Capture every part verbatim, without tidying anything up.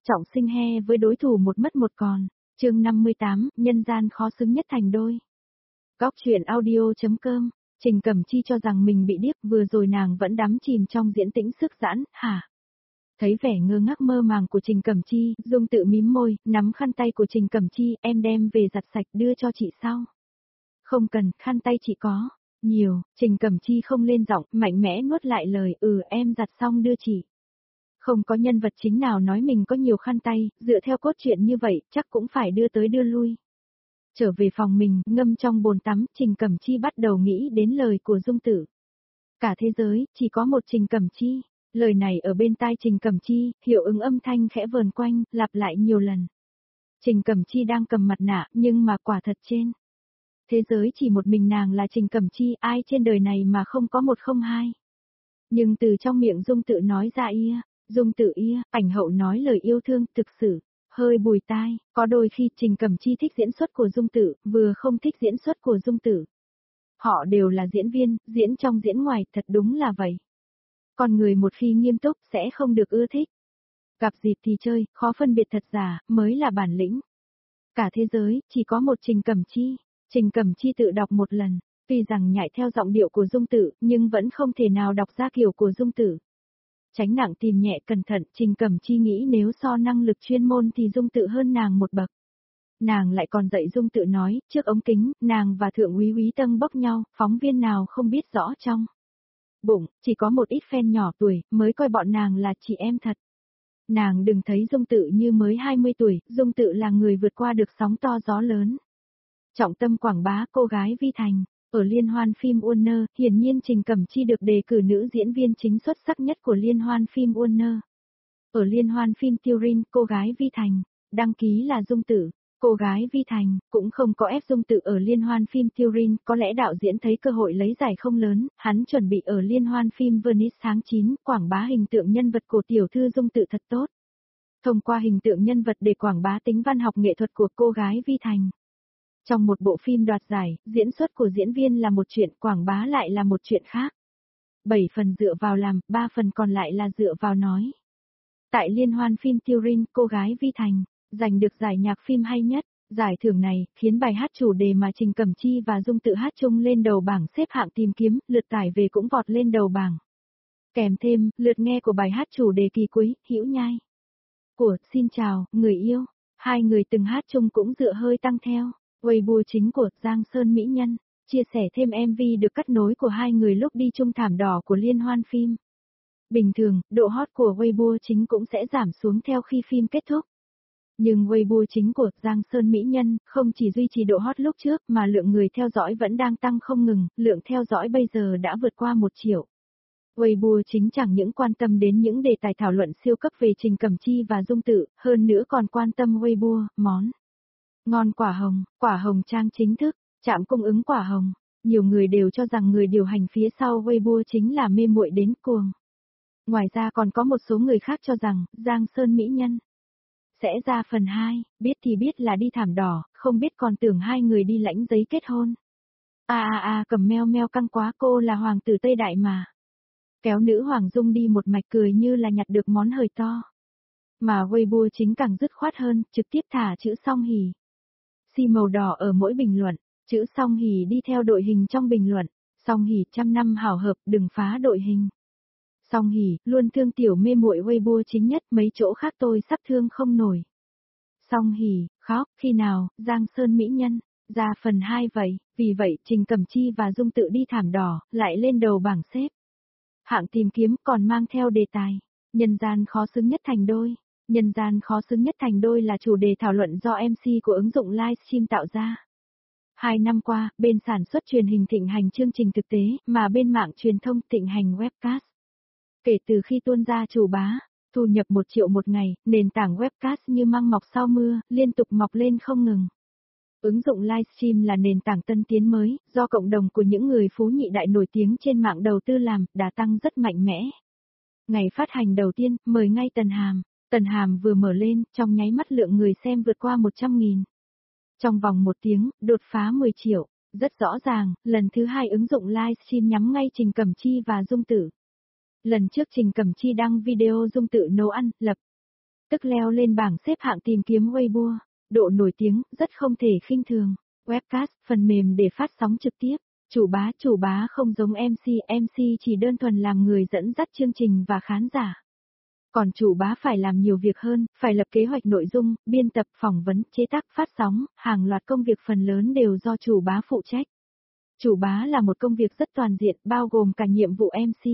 trọng sinh he với đối thủ một mất một còn. Chương năm mươi tám, nhân gian khó xứng nhất thành đôi. Góc truyện audio.com. Trình Cẩm Chi cho rằng mình bị điếc, vừa rồi nàng vẫn đắm chìm trong diễn tĩnh sức giãn, hả? Thấy vẻ ngơ ngác mơ màng của Trình Cẩm Chi, Dung tự mím môi, nắm khăn tay của Trình Cẩm Chi, em đem về giặt sạch đưa cho chị sau. Không cần, khăn tay chị có. Nhiều, Trình Cẩm Chi không lên giọng, mạnh mẽ nuốt lại lời, ừ em giặt xong đưa chị. Không có nhân vật chính nào nói mình có nhiều khăn tay, dựa theo cốt truyện như vậy, chắc cũng phải đưa tới đưa lui. Trở về phòng mình, ngâm trong bồn tắm, Trình Cẩm Chi bắt đầu nghĩ đến lời của Dung Tử. Cả thế giới, chỉ có một Trình Cẩm Chi. Lời này ở bên tai Trình Cẩm Chi, hiệu ứng âm thanh khẽ vờn quanh, lặp lại nhiều lần. Trình Cẩm Chi đang cầm mặt nạ, nhưng mà quả thật trên thế giới chỉ một mình nàng là Trình Cẩm Chi, ai trên đời này mà không có một không hai. Nhưng từ trong miệng Dung Tự nói ra ia, Dung Tự ia, ảnh hậu nói lời yêu thương, thực sự hơi bùi tai, có đôi khi Trình Cẩm Chi thích diễn xuất của Dung Tử, vừa không thích diễn xuất của Dung Tử. Họ đều là diễn viên, diễn trong diễn ngoài, thật đúng là vậy. Còn người một khi nghiêm túc sẽ không được ưa thích. Gặp dịp thì chơi, khó phân biệt thật giả, mới là bản lĩnh. Cả thế giới, chỉ có một Trình Cẩm Chi. Trình Cẩm Chi tự đọc một lần, tuy rằng nhại theo giọng điệu của Dung Tử, nhưng vẫn không thể nào đọc ra kiểu của Dung Tử. Tránh nặng tìm nhẹ cẩn thận, Trình Cẩm Chi nghĩ nếu so năng lực chuyên môn thì Dung Tự hơn nàng một bậc. Nàng lại còn dạy Dung Tự nói, trước ống kính, nàng và Thượng úy úy Tân bốc nhau, phóng viên nào không biết rõ trong bụng, chỉ có một ít fan nhỏ tuổi, mới coi bọn nàng là chị em thật. Nàng đừng thấy Dung Tự như mới hai mươi tuổi, Dung Tự là người vượt qua được sóng to gió lớn. Trọng tâm quảng bá cô gái Vi Thành, ở liên hoan phim Warner, hiển nhiên Trình Cẩm Chi được đề cử nữ diễn viên chính xuất sắc nhất của liên hoan phim Warner. Ở liên hoan phim Turin, cô gái Vi Thành, đăng ký là Dung Tử. Cô gái Vi Thành, cũng không có ép Dung Tự ở liên hoan phim Turin, có lẽ đạo diễn thấy cơ hội lấy giải không lớn, hắn chuẩn bị ở liên hoan phim Venice tháng chín, quảng bá hình tượng nhân vật của tiểu thư Dung Tự thật tốt. Thông qua hình tượng nhân vật để quảng bá tính văn học nghệ thuật của cô gái Vi Thành. Trong một bộ phim đoạt giải, diễn xuất của diễn viên là một chuyện, quảng bá lại là một chuyện khác. Bảy phần dựa vào làm, ba phần còn lại là dựa vào nói. Tại liên hoan phim Turin, cô gái Vi Thành giành được giải nhạc phim hay nhất. Giải thưởng này khiến bài hát chủ đề mà Trình Cẩm Chi và Dung Tự hát chung lên đầu bảng xếp hạng tìm kiếm, lượt tải về cũng vọt lên đầu bảng. Kèm thêm, lượt nghe của bài hát chủ đề kỳ cuối, Hữu Nhai của Xin Chào, Người Yêu, hai người từng hát chung cũng dựa hơi tăng theo. Weibo chính của Giang Sơn Mỹ Nhân, chia sẻ thêm em vê được cắt nối của hai người lúc đi chung thảm đỏ của liên hoan phim. Bình thường, độ hot của Weibo chính cũng sẽ giảm xuống theo khi phim kết thúc. Nhưng Weibo chính của Giang Sơn Mỹ Nhân không chỉ duy trì độ hot lúc trước mà lượng người theo dõi vẫn đang tăng không ngừng, lượng theo dõi bây giờ đã vượt qua một triệu. Weibo chính chẳng những quan tâm đến những đề tài thảo luận siêu cấp về Trình Cẩm Chi và Dung Tự, hơn nữa còn quan tâm Weibo, món ngon quả hồng, quả hồng trang chính thức, trạm cung ứng quả hồng. Nhiều người đều cho rằng người điều hành phía sau Weibo chính là mê muội đến cuồng. Ngoài ra còn có một số người khác cho rằng, Giang Sơn Mỹ Nhân sẽ ra phần hai, biết thì biết là đi thảm đỏ, không biết còn tưởng hai người đi lãnh giấy kết hôn. A a a cầm meo meo căng quá, cô là hoàng tử Tây Đại mà. Kéo nữ Hoàng Dung đi một mạch cười như là nhặt được món hời to. Mà Weibo chính càng dứt khoát hơn, trực tiếp thả chữ song hỉ. Xi màu đỏ ở mỗi bình luận, chữ song hỉ đi theo đội hình trong bình luận, song hỉ trăm năm hảo hợp, đừng phá đội hình. Song hỉ, luôn thương tiểu mê muội Weibo chính nhất, mấy chỗ khác tôi sắp thương không nổi. Song hỉ, khóc, khi nào, Giang Sơn Mỹ Nhân, ra phần hai vậy, vì vậy Trình Cẩm Chi và Dung Tự đi thảm đỏ, lại lên đầu bảng xếp. Hạng tìm kiếm còn mang theo đề tài, nhân gian khó xứng nhất thành đôi. Nhân gian khó xứng nhất thành đôi là chủ đề thảo luận do em xê của ứng dụng livestream tạo ra. Hai năm qua, bên sản xuất truyền hình thịnh hành chương trình thực tế, mà bên mạng truyền thông thịnh hành webcast. Kể từ khi tuôn ra chủ bá, thu nhập một triệu một ngày, nền tảng webcast như măng mọc sau mưa, liên tục mọc lên không ngừng. Ứng dụng livestream là nền tảng tân tiến mới, do cộng đồng của những người phú nhị đại nổi tiếng trên mạng đầu tư làm, đã tăng rất mạnh mẽ. Ngày phát hành đầu tiên, mời ngay Tần Hàm. Tần Hàm vừa mở lên, trong nháy mắt lượng người xem vượt qua một trăm nghìn. Trong vòng một tiếng, đột phá mười triệu. Rất rõ ràng, lần thứ hai ứng dụng livestream nhắm ngay Trình Cẩm Chi và Dung Tự. Lần trước Trình Cẩm Chi đăng video Dung Tự nấu ăn, lập tức leo lên bảng xếp hạng tìm kiếm Weibo, độ nổi tiếng rất không thể khinh thường. Webcast, phần mềm để phát sóng trực tiếp. Chủ bá, chủ bá không giống em xê, em xê chỉ đơn thuần làm người dẫn dắt chương trình và khán giả. Còn chủ bá phải làm nhiều việc hơn, phải lập kế hoạch nội dung, biên tập, phỏng vấn, chế tác, phát sóng, hàng loạt công việc phần lớn đều do chủ bá phụ trách. Chủ bá là một công việc rất toàn diện, bao gồm cả nhiệm vụ em xê.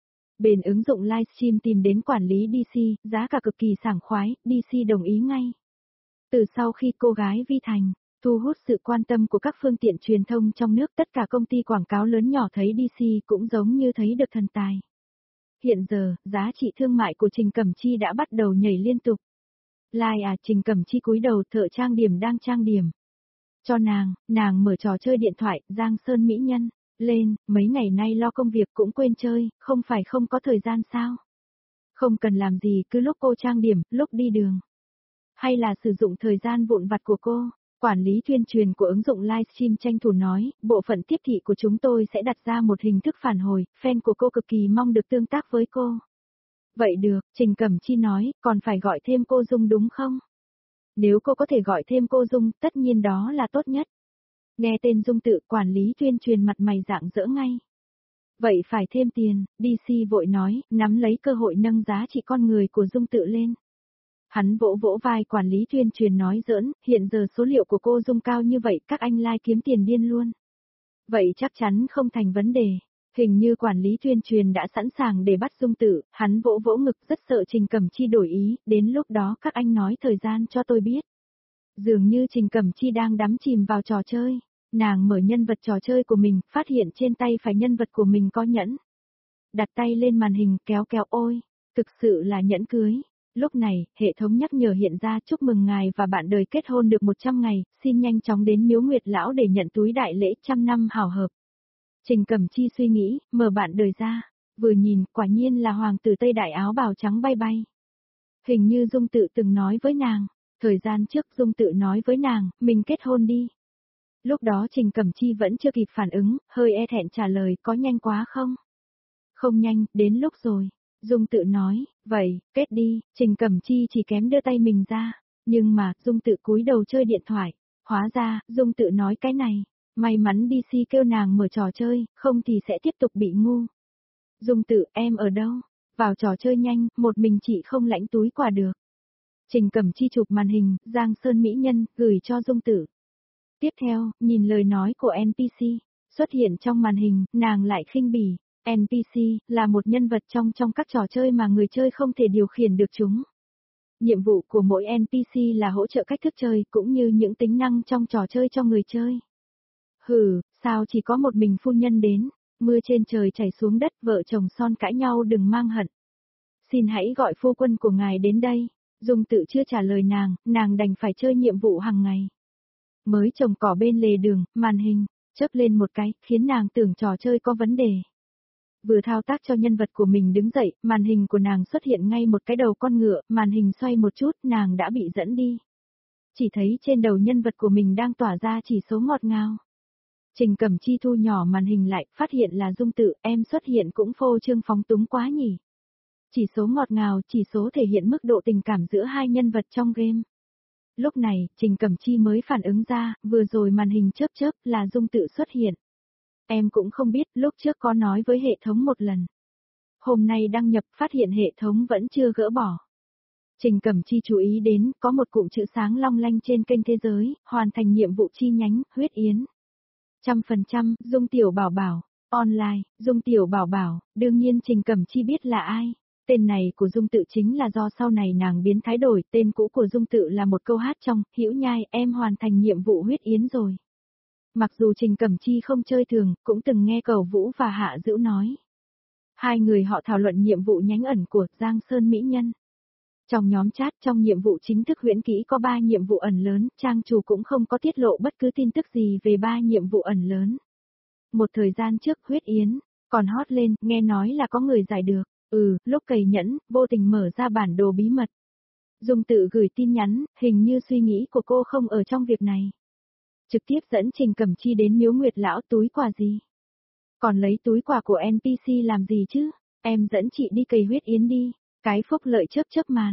Bên ứng dụng livestream tìm đến quản lý đê xê, giá cả cực kỳ sảng khoái, đê xê đồng ý ngay. Từ sau khi cô gái Vi Thành thu hút sự quan tâm của các phương tiện truyền thông trong nước, tất cả công ty quảng cáo lớn nhỏ thấy đê xê cũng giống như thấy được thần tài. Hiện giờ, giá trị thương mại của Trình Cẩm Chi đã bắt đầu nhảy liên tục. Lai à, Trình Cẩm Chi cúi đầu, thợ trang điểm đang trang điểm. Cho nàng, nàng mở trò chơi điện thoại, Giang Sơn Mỹ Nhân, lên, mấy ngày nay lo công việc cũng quên chơi, không phải không có thời gian sao? Không cần làm gì, cứ lúc cô trang điểm, lúc đi đường. Hay là sử dụng thời gian vụn vặt của cô? Quản lý tuyên truyền của ứng dụng livestream tranh thủ nói, bộ phận tiếp thị của chúng tôi sẽ đặt ra một hình thức phản hồi, fan của cô cực kỳ mong được tương tác với cô. Vậy được, Trình Cẩm Chi nói, còn phải gọi thêm cô Dung đúng không? Nếu cô có thể gọi thêm cô Dung, tất nhiên đó là tốt nhất. Nghe tên Dung Tự, quản lý tuyên truyền mặt mày rạng rỡ ngay. Vậy phải thêm tiền, đê xê vội nói, nắm lấy cơ hội nâng giá trị con người của Dung Tự lên. Hắn vỗ vỗ vai quản lý tuyên truyền nói giỡn, hiện giờ số liệu của cô Dung cao như vậy, các anh like kiếm tiền điên luôn. Vậy chắc chắn không thành vấn đề. Hình như quản lý tuyên truyền đã sẵn sàng để bắt Dung Tự, hắn vỗ vỗ ngực rất sợ Trình Cẩm Chi đổi ý, đến lúc đó các anh nói thời gian cho tôi biết. Dường như Trình Cẩm Chi đang đắm chìm vào trò chơi, nàng mở nhân vật trò chơi của mình, phát hiện trên tay phải nhân vật của mình có nhẫn. Đặt tay lên màn hình kéo kéo ôi, thực sự là nhẫn cưới. Lúc này, hệ thống nhắc nhở hiện ra chúc mừng ngài và bạn đời kết hôn được một trăm ngày, xin nhanh chóng đến Miếu Nguyệt Lão để nhận túi đại lễ trăm năm hảo hợp. Trình Cẩm Chi suy nghĩ, mở bạn đời ra, vừa nhìn, quả nhiên là hoàng tử Tây Đại áo bào trắng bay bay. Hình như Dung Tự từng nói với nàng, thời gian trước Dung Tự nói với nàng, mình kết hôn đi. Lúc đó Trình Cẩm Chi vẫn chưa kịp phản ứng, hơi e thẹn trả lời, có nhanh quá không? Không nhanh, đến lúc rồi. Dung Tự nói, vậy, kết đi, Trình Cẩm Chi chỉ kém đưa tay mình ra, nhưng mà, Dung Tự cúi đầu chơi điện thoại, hóa ra, Dung Tự nói cái này, may mắn đê xê kêu nàng mở trò chơi, không thì sẽ tiếp tục bị ngu. Dung Tự, em ở đâu? Vào trò chơi nhanh, một mình chị không lãnh túi quà được. Trình Cẩm Chi chụp màn hình, Giang Sơn Mỹ Nhân, gửi cho Dung Tự. Tiếp theo, nhìn lời nói của en pê xê, xuất hiện trong màn hình, nàng lại khinh bỉ. en pê xê là một nhân vật trong trong các trò chơi mà người chơi không thể điều khiển được chúng. Nhiệm vụ của mỗi en pê xê là hỗ trợ cách thức chơi cũng như những tính năng trong trò chơi cho người chơi. Hừ, sao chỉ có một mình phu nhân đến, mưa trên trời chảy xuống đất, vợ chồng son cãi nhau đừng mang hận. Xin hãy gọi phu quân của ngài đến đây. Dung Tự chưa trả lời nàng, nàng đành phải chơi nhiệm vụ hàng ngày. Mới trồng cỏ bên lề đường, màn hình chớp lên một cái, khiến nàng tưởng trò chơi có vấn đề. Vừa thao tác cho nhân vật của mình đứng dậy, màn hình của nàng xuất hiện ngay một cái đầu con ngựa, màn hình xoay một chút, nàng đã bị dẫn đi. Chỉ thấy trên đầu nhân vật của mình đang tỏa ra chỉ số ngọt ngào. Trình Cẩm Chi thu nhỏ màn hình lại, phát hiện là Dung Tự, em xuất hiện cũng phô trương phóng túng quá nhỉ. Chỉ số ngọt ngào, chỉ số thể hiện mức độ tình cảm giữa hai nhân vật trong game. Lúc này, Trình Cẩm Chi mới phản ứng ra, vừa rồi màn hình chớp chớp là Dung Tự xuất hiện. Em cũng không biết, lúc trước có nói với hệ thống một lần. Hôm nay đăng nhập phát hiện hệ thống vẫn chưa gỡ bỏ. Trình Cẩm Chi chú ý đến, có một cụm chữ sáng long lanh trên kênh thế giới, hoàn thành nhiệm vụ chi nhánh, huyết yến. Trăm phần trăm, Dung Tiểu Bảo Bảo, online, Dung Tiểu Bảo Bảo, đương nhiên Trình Cẩm Chi biết là ai. Tên này của Dung Tự chính là do sau này nàng biến thái đổi, tên cũ của Dung Tự là một câu hát trong, Hữu Nhai, em hoàn thành nhiệm vụ huyết yến rồi. Mặc dù Trình Cẩm Chi không chơi thường, cũng từng nghe Cầu Vũ và Hạ Dữu nói. Hai người họ thảo luận nhiệm vụ nhánh ẩn của Giang Sơn Mỹ Nhân. Trong nhóm chat trong nhiệm vụ chính thức huyễn kỹ có ba nhiệm vụ ẩn lớn, trang chủ cũng không có tiết lộ bất cứ tin tức gì về ba nhiệm vụ ẩn lớn. Một thời gian trước huyết yến, còn hot lên, nghe nói là có người giải được. Ừ, lúc cày nhẫn, vô tình mở ra bản đồ bí mật. Dung Tự gửi tin nhắn, hình như suy nghĩ của cô không ở trong việc này. Trực tiếp dẫn Trình Cẩm Chi đến Miếu Nguyệt Lão, túi quà gì? Còn lấy túi quà của en pê xê làm gì chứ? Em dẫn chị đi cày huyết yến đi. Cái phúc lợi chớp chớp màn.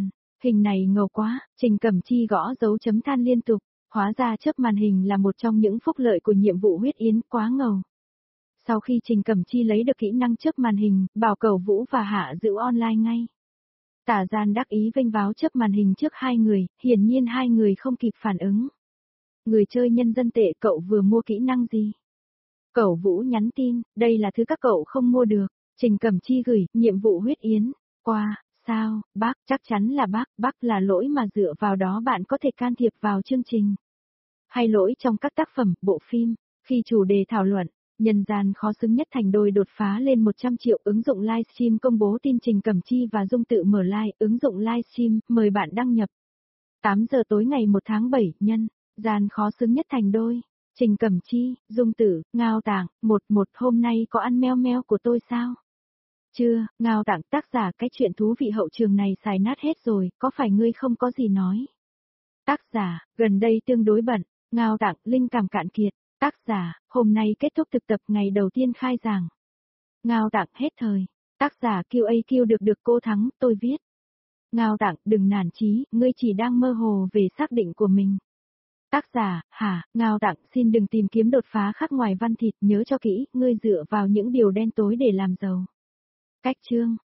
Hình này ngầu quá, Trình Cẩm Chi gõ dấu chấm than liên tục, hóa ra chớp màn hình là một trong những phúc lợi của nhiệm vụ huyết yến, quá ngầu. Sau khi Trình Cẩm Chi lấy được kỹ năng chớp màn hình, Bảo Cẩu Vũ và Hạ Dữu online ngay. Tả Gian đắc ý vênh váo chớp màn hình trước hai người, hiển nhiên hai người không kịp phản ứng. Người chơi nhân dân tệ, cậu vừa mua kỹ năng gì? Cẩu Vũ nhắn tin, đây là thứ các cậu không mua được. Trình Cẩm Chi gửi, nhiệm vụ huyết yến. Qua, sao, bác, chắc chắn là bác, bác là lỗi mà dựa vào đó bạn có thể can thiệp vào chương trình. Hay lỗi trong các tác phẩm, bộ phim, khi chủ đề thảo luận, nhân gian khó xứng nhất thành đôi đột phá lên một trăm triệu, ứng dụng livestream công bố tin Trình Cẩm Chi và Dung tự mở live, ứng dụng livestream, mời bạn đăng nhập. tám giờ tối ngày một tháng bảy, nhân gian khó xứng nhất thành đôi. Trình Cẩm Chi, Dung Tử, Ngao Tạng, một một hôm nay có ăn meo meo của tôi sao? Chưa, Ngao Tạng tác giả cái chuyện thú vị hậu trường này xài nát hết rồi, có phải ngươi không có gì nói? Tác giả, gần đây tương đối bận, Ngao Tạng, linh cảm cạn kiệt. Tác giả, hôm nay kết thúc thực tập ngày đầu tiên khai giảng. Ngao Tạng hết thời. Tác giả quy a quy được được cô thắng, tôi viết. Ngao Tạng, đừng nản chí, ngươi chỉ đang mơ hồ về xác định của mình. Tác giả, hả, Ngao Tạng, xin đừng tìm kiếm đột phá khác ngoài văn thịt, nhớ cho kỹ, ngươi dựa vào những điều đen tối để làm giàu. Cách chương.